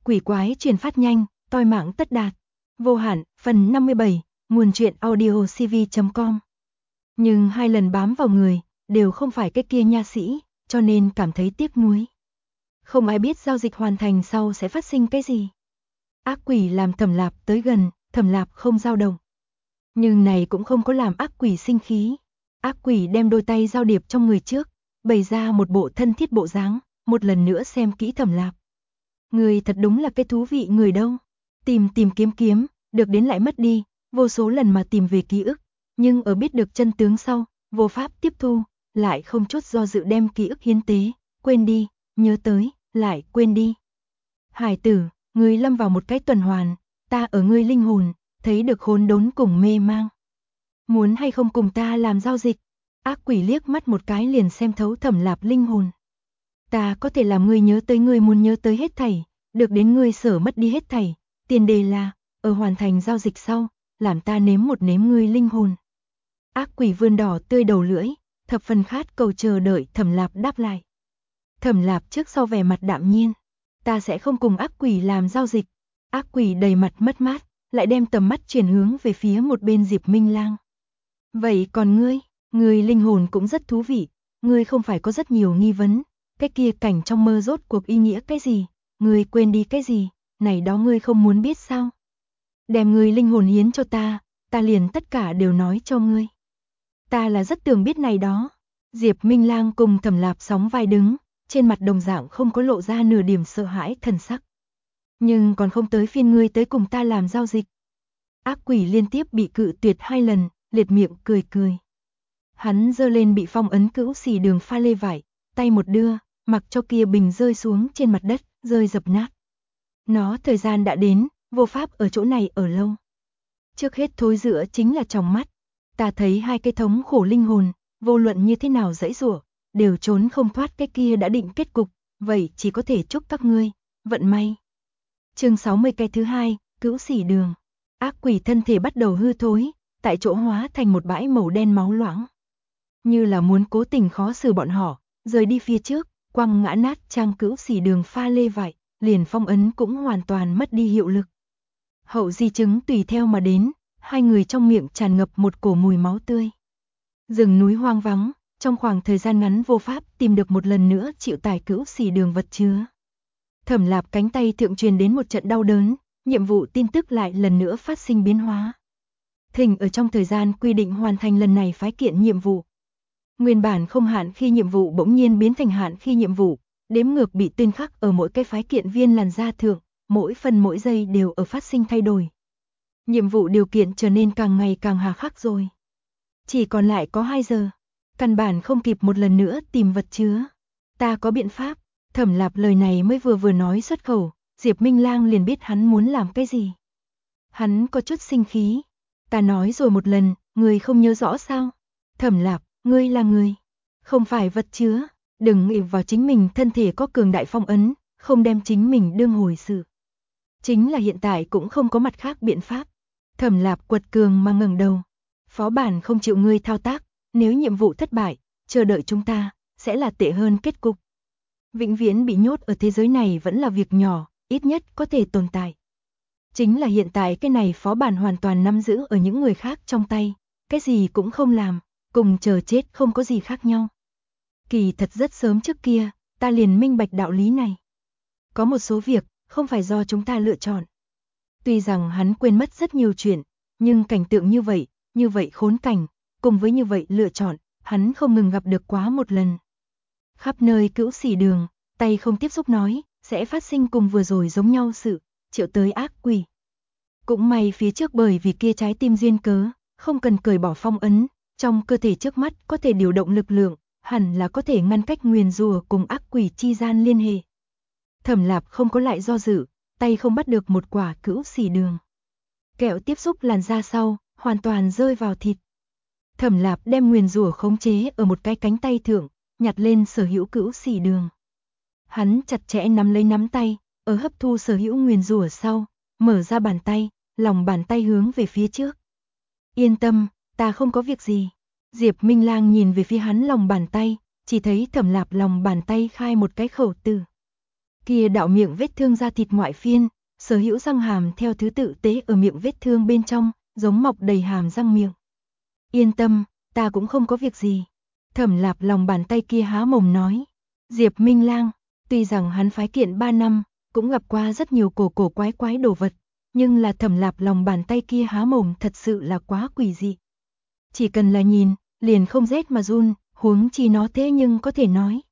quỷ quái truyền phát nhanh, toi mạng tất đạt. Vô hạn, phần 57, nguồn truyện audio cv.com. Nhưng 2 lần bám vào người, đều không phải cái kia nha sĩ, cho nên cảm thấy tiếc nuối. Không ai biết giao dịch hoàn thành sau sẽ phát sinh cái gì. Ác quỷ làm Thẩm Lạp tới gần, Thẩm Lạp không dao động. Nhưng này cũng không có làm ác quỷ sinh khí. Ác quỷ đem đôi tay giao điệp trong người trước, bày ra một bộ thân thiết bộ dáng, một lần nữa xem kỹ Thẩm Lạp. Người thật đúng là cái thú vị người đâu. Tìm kiếm, được đến lại mất đi, vô số lần mà tìm về ký ức, nhưng ở biết được chân tướng sau, vô pháp tiếp thu, lại không chút do dự đem ký ức hiến tế, quên đi, nhớ tới, lại quên đi. Hải tử, ngươi lâm vào một cái tuần hoàn, ta ở ngươi linh hồn, thấy được hỗn đốn cùng mê mang. Muốn hay không cùng ta làm giao dịch? Ác quỷ liếc mắt một cái liền xem thấu Thẩm Lạp linh hồn. Ta có thể làm ngươi nhớ tới ngươi muốn nhớ tới hết thảy, được đến ngươi sở mất đi hết thảy, tiền đề là, ở hoàn thành giao dịch sau, làm ta nếm ngươi linh hồn. Ác quỷ vươn đỏ tươi đầu lưỡi, thập phần khát cầu chờ đợi Thẩm Lạp đáp lại. Thẩm Lạp trước sau vẻ mặt đạm nhiên, ta sẽ không cùng ác quỷ làm giao dịch. Ác quỷ đầy mặt mất mát, lại đem tầm mắt chuyển hướng về phía một bên Diệp Minh Lang. Vậy còn ngươi linh hồn cũng rất thú vị, ngươi không phải có rất nhiều nghi vấn, cái kia cảnh trong mơ rốt cuộc ý nghĩa cái gì, ngươi quên đi cái gì, này đó ngươi không muốn biết sao? Đem ngươi linh hồn hiến cho ta liền tất cả đều nói cho ngươi. Ta là rất tưởng biết này đó. Diệp Minh Lang cùng Thẩm Lạp sóng vai đứng, trên mặt đồng dạng không có lộ ra nửa điểm sợ hãi thần sắc. Nhưng còn không tới phiên ngươi tới cùng ta làm giao dịch. Ác quỷ liên tiếp bị cự tuyệt 2 lần, liệt miệng cười. Hắn giơ lên bị phong ấn cữu xỉ đường pha lê vải, tay một đưa, mặc cho kia bình rơi xuống trên mặt đất, rơi dập nát. Nó thời gian đã đến, vô pháp ở chỗ này ở lâu. Trước hết thối rữa chính là tròng mắt. Ta thấy 2 cái thống khổ linh hồn, vô luận như thế nào giãy giụa, đều trốn không thoát cái kia đã định kết cục, vậy chỉ có thể chúc các ngươi vận may. Chương 60 cái thứ 2, cữu xỉ đường. Ác quỷ thân thể bắt đầu hư thối, tại chỗ hóa thành một bãi màu đen máu loãng. Như là muốn cố tình khó xử bọn họ, rời đi phía trước, quăng ngã nát trang cữu xỉ đường pha lê vải, liền phong ấn cũng hoàn toàn mất đi hiệu lực. Hậu di chứng tùy theo mà đến, 2 người trong miệng tràn ngập một cổ mùi máu tươi. Rừng núi hoang vắng, trong khoảng thời gian ngắn vô pháp tìm được một lần nữa chịu tải cữu xỉ đường vật chứa. Thẩm Lạp cánh tay thượng truyền đến một trận đau đớn, nhiệm vụ tin tức lại lần nữa phát sinh biến hóa. Thỉnh ở trong thời gian quy định hoàn thành lần này phái kiện nhiệm vụ. Nguyên bản không hạn khi nhiệm vụ bỗng nhiên biến thành hạn khi nhiệm vụ, đếm ngược bị tuyên khắc ở mỗi cái phái kiện viên làn da thượng, mỗi phần mỗi giây đều ở phát sinh thay đổi. Nhiệm vụ điều kiện trở nên càng ngày càng hà khắc rồi. Chỉ còn lại có 2 giờ, căn bản không kịp một lần nữa tìm vật chứa. Ta có biện pháp. Thẩm Lạp lời này mới vừa nói xuất khẩu, Diệp Minh Lang liền biết hắn muốn làm cái gì. Hắn có chút sinh khí. Ta nói rồi một lần, người không nhớ rõ sao? Thẩm Lạp, ngươi là người, không phải vật chứa, đừng nghĩ vào chính mình thân thể có cường đại phong ấn, không đem chính mình đương hồi sự. Chính là hiện tại cũng không có mặt khác biện pháp. Thẩm Lạp quật cường mà ngẩng đầu. Phó bản không chịu ngươi thao tác, nếu nhiệm vụ thất bại, chờ đợi chúng ta sẽ là tệ hơn kết cục. Vĩnh viễn bị nhốt ở thế giới này vẫn là việc nhỏ, ít nhất có thể tồn tại. Chính là hiện tại cái này phó bản hoàn toàn nắm giữ ở những người khác trong tay, cái gì cũng không làm, cùng chờ chết không có gì khác nhau. Kỳ thật rất sớm trước kia, ta liền minh bạch đạo lý này. Có một số việc, không phải do chúng ta lựa chọn. Tuy rằng hắn quên mất rất nhiều chuyện, nhưng cảnh tượng như vậy khốn cảnh, cùng với như vậy lựa chọn, hắn không ngừng gặp được quá một lần. Khắp nơi cữu xỉ đường, tay không tiếp xúc nói, sẽ phát sinh cùng vừa rồi giống nhau sự, triệu tới ác quỷ. Cũng may phía trước bởi vì kia trái tim duyên cớ, không cần cởi bỏ phong ấn, trong cơ thể trước mắt có thể điều động lực lượng, hẳn là có thể ngăn cách nguyền rủa cùng ác quỷ chi gian liên hệ. Thẩm Lạp không có lại do dự, tay không bắt được một quả cữu xỉ đường. Kẹo tiếp xúc làn da sau, hoàn toàn rơi vào thịt. Thẩm Lạp đem nguyền rủa khống chế ở một cái cánh tay thượng, nhặt lên sở hữu cữu xỉ đường. Hắn chặt chẽ nắm lấy nắm tay, ở hấp thu sở hữu nguyền rủa sau, mở ra bàn tay, lòng bàn tay hướng về phía trước. Yên tâm, ta không có việc gì. Diệp Minh Lang nhìn về phía hắn lòng bàn tay, chỉ thấy Thẩm Lạp lòng bàn tay khai một cái khẩu tử. Kia đạo miệng vết thương da thịt ngoại phiên, sở hữu răng hàm theo thứ tự tế ở miệng vết thương bên trong, giống mọc đầy hàm răng miệng. Yên tâm, ta cũng không có việc gì. Thẩm Lạp lòng bàn tay kia há mồm nói. Diệp Minh Lang, tuy rằng hắn phái kiện 3 năm, cũng gặp qua rất nhiều cổ quái đồ vật, nhưng là Thẩm Lạp lòng bàn tay kia há mồm thật sự là quá quỷ dị. Chỉ cần là nhìn, liền không rét mà run, huống chi nó thế nhưng có thể nói.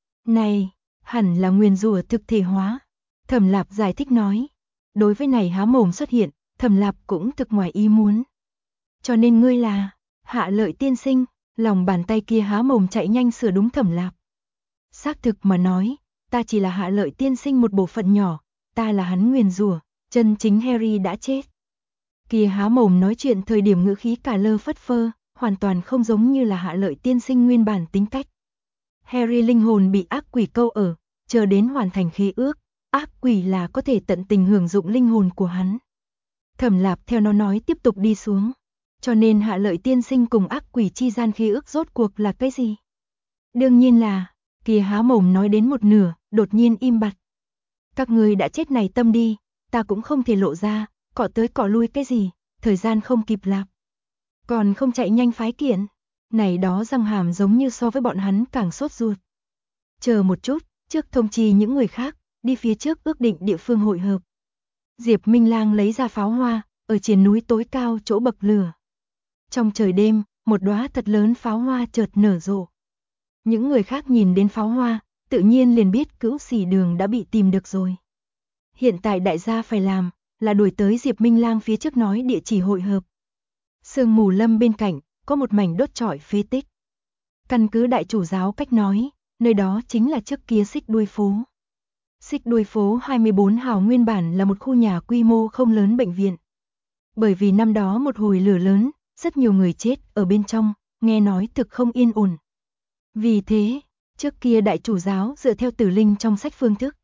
Này, hẳn là nguyền rủa thực thể hóa. Thẩm Lạp giải thích nói. Đối với này há mồm xuất hiện, Thẩm Lạp cũng thực ngoài ý muốn. Cho nên ngươi là Hạ Lợi tiên sinh, lòng bàn tay kia há mồm chạy nhanh sửa đúng Thẩm Lạp. Xác thực mà nói, ta chỉ là Hạ Lợi tiên sinh một bộ phận nhỏ, ta là hắn nguyền rủa, chân chính Harry đã chết. Kia há mồm nói chuyện thời điểm ngữ khí cả lơ phất phơ, hoàn toàn không giống như là Hạ Lợi tiên sinh nguyên bản tính cách. Harry linh hồn bị ác quỷ câu ở, chờ đến hoàn thành khế ước, ác quỷ là có thể tận tình hưởng dụng linh hồn của hắn. Thẩm Lạp theo nó nói tiếp tục đi xuống. Cho nên Hạ Lợi tiên sinh cùng ác quỷ chi gian khế ước rốt cuộc là cái gì? Đương nhiên là, kia há mồm nói đến một nửa, đột nhiên im bặt. Các người đã chết này tâm đi, ta cũng không thể lộ ra, cọ tới cọ lui cái gì, thời gian không kịp lạp. Còn không chạy nhanh phái kiện, này đó răng hàm giống như so với bọn hắn càng sốt ruột. Chờ một chút, trước thông chi những người khác, đi phía trước ước định địa phương hội hợp. Diệp Minh Lang lấy ra pháo hoa, ở trên núi tối cao chỗ bậc lửa. Trong trời đêm, một đóa thật lớn pháo hoa chợt nở rộ. Những người khác nhìn đến pháo hoa, tự nhiên liền biết Cữu Sỉ Đường đã bị tìm được rồi. Hiện tại đại gia phải làm, là đuổi tới Diệp Minh Lang phía trước nói địa chỉ hội hợp. Sương mù lâm bên cạnh, có một mảnh đốt trọi phế tích. Căn cứ đại chủ giáo cách nói, nơi đó chính là trước kia Xích Đuôi phố. Xích Đuôi phố 24 hào nguyên bản là một khu nhà quy mô không lớn bệnh viện. Bởi vì năm đó một hồi lửa lớn, rất nhiều người chết ở bên trong, nghe nói thực không yên ổn. Vì thế, trước kia đại chủ giáo dựa theo tử linh trong sách phương thức.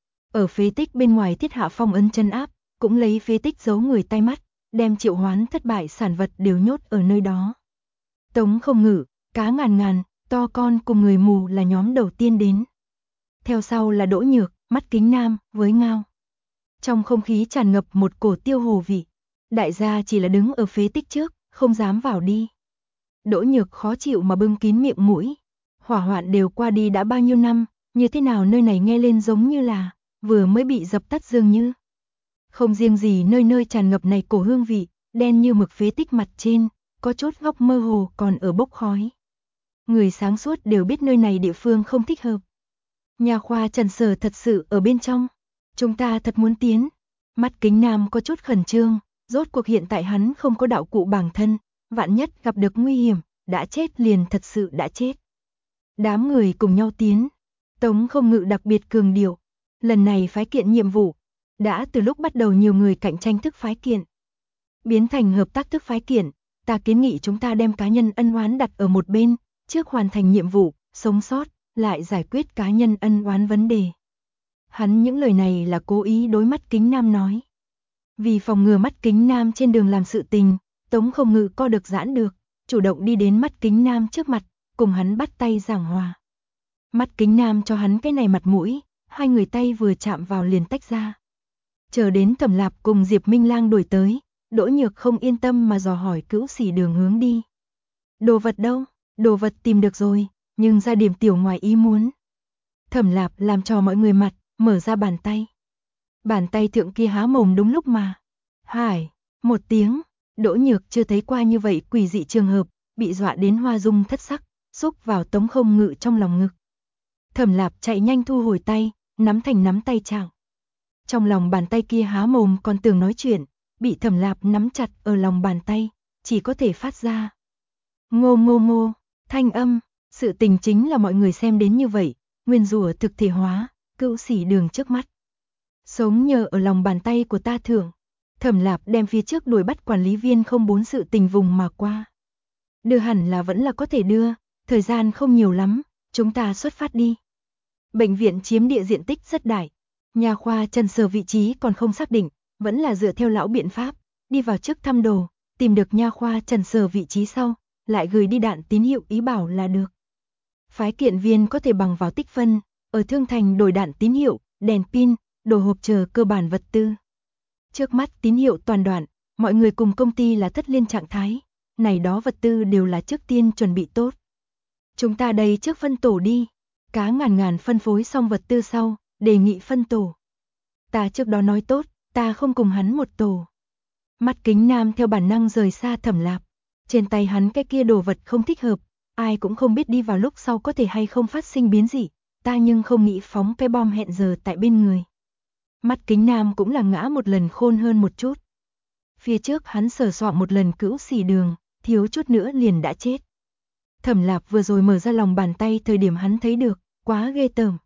Ở phế tích bên ngoài thiết hạ phong ấn chân áp, cũng lấy phế tích giấu người tai mắt, đem triệu hoán thất bại sản vật đều nhốt ở nơi đó. Tống Không Ngự, Cá Ngàn Ngàn, To Con cùng người mù là nhóm đầu tiên đến. Theo sau là Đỗ Nhược, Mắt Kính Nam, với Ngao. Trong không khí tràn ngập một cổ tiêu hồ vị. Đại gia chỉ là đứng ở phế tích trước, không dám vào đi. Đỗ Nhược khó chịu mà bưng kín miệng mũi. Hỏa hoạn đều qua đi đã bao nhiêu năm, như thế nào nơi này nghe lên giống như là vừa mới bị dập tắt dường như. Không riêng gì nơi nơi tràn ngập này cổ hương vị, đen như mực phế tích mặt trên, có chốt góc mơ hồ còn ở bốc khói. Người sáng suốt đều biết nơi này địa phương không thích hợp. Nhà khoa Trần Sở thật sự ở bên trong. Chúng ta thật muốn tiến. Mắt Kính Nam có chút khẩn trương, rốt cuộc hiện tại hắn không có đạo cụ bản thân, vạn nhất gặp được nguy hiểm, đã chết liền thật sự đã chết. Đám người cùng nhau tiến. Tống Không Ngự đặc biệt cường điệu. Lần này phái kiện nhiệm vụ, đã từ lúc bắt đầu nhiều người cạnh tranh thức phái kiện. Biến thành hợp tác thức phái kiện, ta kiến nghị chúng ta đem cá nhân ân oán đặt ở một bên, trước hoàn thành nhiệm vụ, sống sót, lại giải quyết cá nhân ân oán vấn đề. Hắn những lời này là cố ý đối Mắt Kính Nam nói. Vì phòng ngừa Mắt Kính Nam trên đường làm sự tình, Tống Không Ngự co được giãn được, chủ động đi đến Mắt Kính Nam trước mặt, cùng hắn bắt tay giảng hòa. Mắt Kính Nam cho hắn cái này mặt mũi, hai người tay vừa chạm vào liền tách ra. Chờ đến Thẩm Lạp cùng Diệp Minh Lang đuổi tới, Đỗ Nhược không yên tâm mà dò hỏi Cữu Sỉ Đường hướng đi. Đồ vật đâu? Đồ vật tìm được rồi, nhưng ra điểm tiểu ngoài ý muốn. Thẩm Lạp làm cho mọi người mặt, mở ra bàn tay. Bàn tay thượng kia há mồm đúng lúc mà. Hải, một tiếng, Đỗ Nhược chưa thấy qua như vậy quỷ dị trường hợp, bị dọa đến hoa dung thất sắc, xúc vào Tống Không Ngự trong lòng ngực. Thẩm Lạp chạy nhanh thu hồi tay, nắm thành nắm tay trạng. Trong lòng bàn tay kia há mồm còn tưởng nói chuyện, bị Thẩm Lạp nắm chặt ở lòng bàn tay, chỉ có thể phát ra. Ngô ngô ngô, thanh âm, sự tình chính là mọi người xem đến như vậy, nguyên rủa thực thể hóa, Cữu Sỉ Đường trước mắt. Sống nhờ ở lòng bàn tay của ta thưởng. Thẩm Lạp đem phía trước đuổi bắt quản lý viên 04 sự tình vùng mà qua. Đưa hẳn là vẫn là có thể đưa, thời gian không nhiều lắm, chúng ta xuất phát đi. Bệnh viện chiếm địa diện tích rất đại, nhà khoa Trần Sở vị trí còn không xác định, vẫn là dựa theo lão biện pháp, đi vào trước thăm đồ, tìm được nha khoa Trần Sở vị trí sau, lại gửi đi đạn tín hiệu ý bảo là được. Phái kiện viên có thể bằng vào tích phân, ở Thương Thành đổi đạn tín hiệu, đèn pin, đồ hộp chờ cơ bản vật tư. Trước mắt tín hiệu toàn đoạn, mọi người cùng công ty là thất liên trạng thái, này đó vật tư đều là trước tiên chuẩn bị tốt. Chúng ta đây trước phân tổ đi. Cá ngàn ngàn phân phối xong vật tư sau, đề nghị phân tổ. Ta trước đó nói tốt, ta không cùng hắn một tổ. Mắt Kính Nam theo bản năng rời xa Thẩm Lạp. Trên tay hắn cái kia đồ vật không thích hợp, ai cũng không biết đi vào lúc sau có thể hay không phát sinh biến dị, ta nhưng không nghĩ phóng cái bom hẹn giờ tại bên người. Mắt Kính Nam cũng là ngã một lần khôn hơn một chút. Phía trước hắn sờ soạng một lần cữu xỉ đường, thiếu chút nữa liền đã chết. Thẩm Lạp vừa rồi mở ra lòng bàn tay thời điểm hắn thấy được, quá ghê tởm.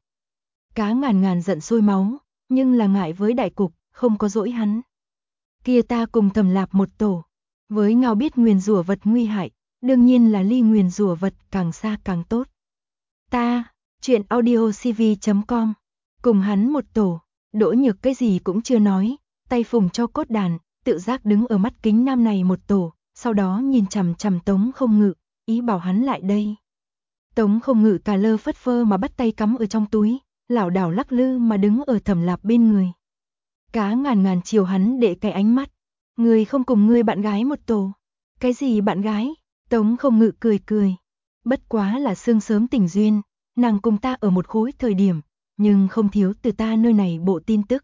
Cá ngàn ngàn giận sôi máu, nhưng là ngại với đại cục, không có dỗi hắn. Kia ta cùng Thẩm Lạp một tổ, với ngao biết nguyền rủa vật nguy hại, đương nhiên là ly nguyền rủa vật càng xa càng tốt. Ta, chuyện audiocv.com, cùng hắn một tổ, Đỗ Nhược cái gì cũng chưa nói, tay phùng cho cốt đàn, tự giác đứng ở mắt Kính Nam này một tổ, sau đó nhìn chằm chằm Tống Không Ngự, ý bảo hắn lại đây. Tống Không Ngự cà lơ phất phơ mà bắt tay cắm ở trong túi, lảo đảo lắc lư mà đứng ở Thẩm Lạp bên người. Cá ngàn ngàn chiều hắn để cái ánh mắt, người không cùng ngươi bạn gái một tổ. Cái gì bạn gái? Tống Không Ngự cười cười. Bất quá là sương sớm tình duyên, nàng cùng ta ở một khối thời điểm, nhưng không thiếu từ ta nơi này bộ tin tức.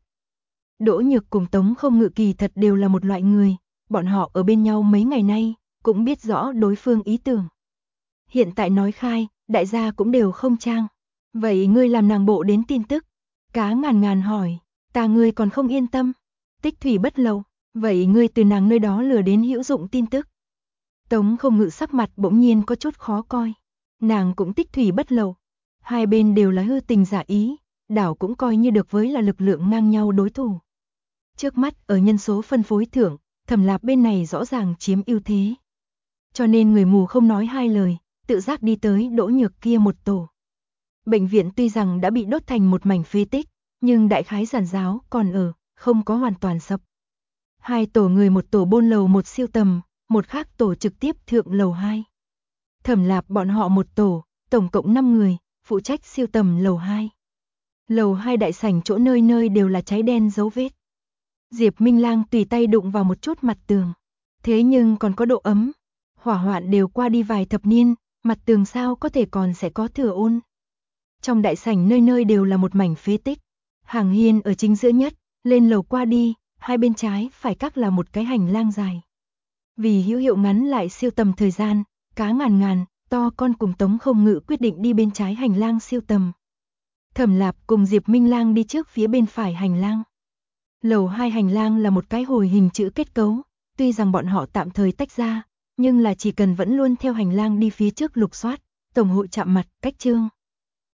Đỗ Nhược cùng Tống Không Ngự kỳ thật đều là một loại người, bọn họ ở bên nhau mấy ngày nay, cũng biết rõ đối phương ý tưởng. Hiện tại nói khai, đại gia cũng đều không trang. Vậy ngươi làm nàng bộ đến tin tức? Cá ngàn ngàn hỏi, ta ngươi còn không yên tâm. Tích thủy bất lậu, vậy ngươi từ nàng nơi đó lừa đến hữu dụng tin tức. Tống Không Ngự sắc mặt bỗng nhiên có chút khó coi. Nàng cũng tích thủy bất lậu. Hai bên đều là hư tình giả ý, đảo cũng coi như được với là lực lượng ngang nhau đối thủ. Trước mắt ở nhân số phân phối thưởng, Thẩm Lạp bên này rõ ràng chiếm ưu thế. Cho nên người mù không nói hai lời, tự giác đi tới Đỗ Nhược kia một tổ. Bệnh viện tuy rằng đã bị đốt thành một mảnh phế tích, nhưng đại khái giản giáo còn ở, không có hoàn toàn sập. Hai tổ người một tổ bôn lầu một siêu tầm, một khác tổ trực tiếp thượng lầu 2. Thẩm Lạp bọn họ một tổ, tổng cộng 5 người, phụ trách siêu tầm lầu 2. Lầu 2 đại sảnh chỗ nơi nơi đều là cháy đen dấu vết. Diệp Minh Lang tùy tay đụng vào một chút mặt tường. Thế nhưng còn có độ ấm. Hỏa hoạn đều qua đi vài thập niên, mặt tường sao có thể còn sẽ có thừa ôn. Trong đại sảnh nơi nơi đều là một mảnh phế tích. Hàng hiên ở chính giữa nhất, lên lầu qua đi, hai bên trái phải các là một cái hành lang dài. Vì hữu hiệu ngắn lại siêu tầm thời gian, cá ngàn ngàn, to con cùng Tống Không Ngự quyết định đi bên trái hành lang siêu tầm. Thẩm Lạp cùng Diệp Minh Lang đi trước phía bên phải hành lang. Lầu 2 hành lang là một cái hồi hình chữ kết cấu, tuy rằng bọn họ tạm thời tách ra, nhưng là chỉ cần vẫn luôn theo hành lang đi phía trước lục soát, tổng hội chạm mặt, cách chương.